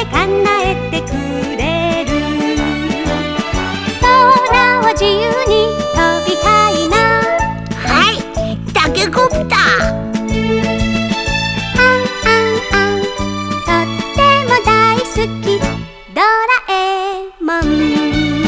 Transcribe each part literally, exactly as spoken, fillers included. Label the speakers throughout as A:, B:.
A: 叶えてくれる。空を自由に飛びたいな。
B: はい、タケコプター。
A: あんあんあん、とっても大好きドラえもん。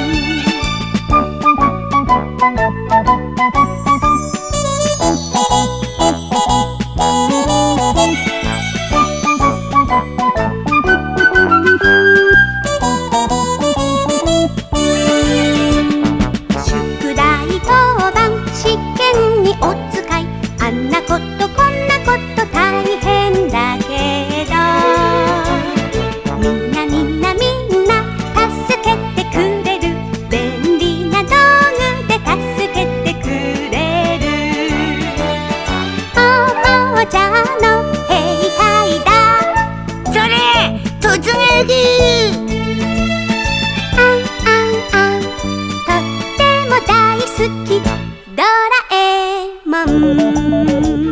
A: 宿題当番試験にお使い、あんなことこんなこと大変だけど、みんなみんなみんな助けてくれる。便利な道具で助けてくれる。おもちゃの兵隊だ。
B: それ突撃。
A: あんあんあん、とっても大好きドラえもん。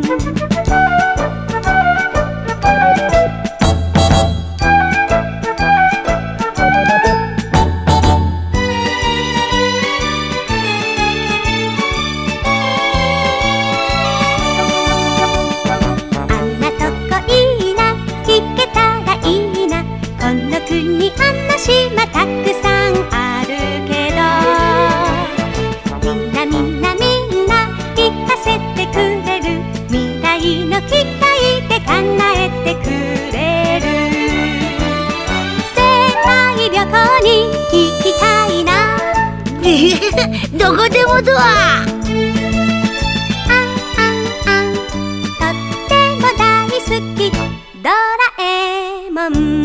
A: あんなとこいいな、行けたらいいな。この国あんな島たくさんあるけど、みんなみんなみんな行かせてくれる。未来の期待で叶えてくれる。世界旅行に行きたいな。
B: どこでもドア。
A: あんあんあん、とっても大好きドラえもん。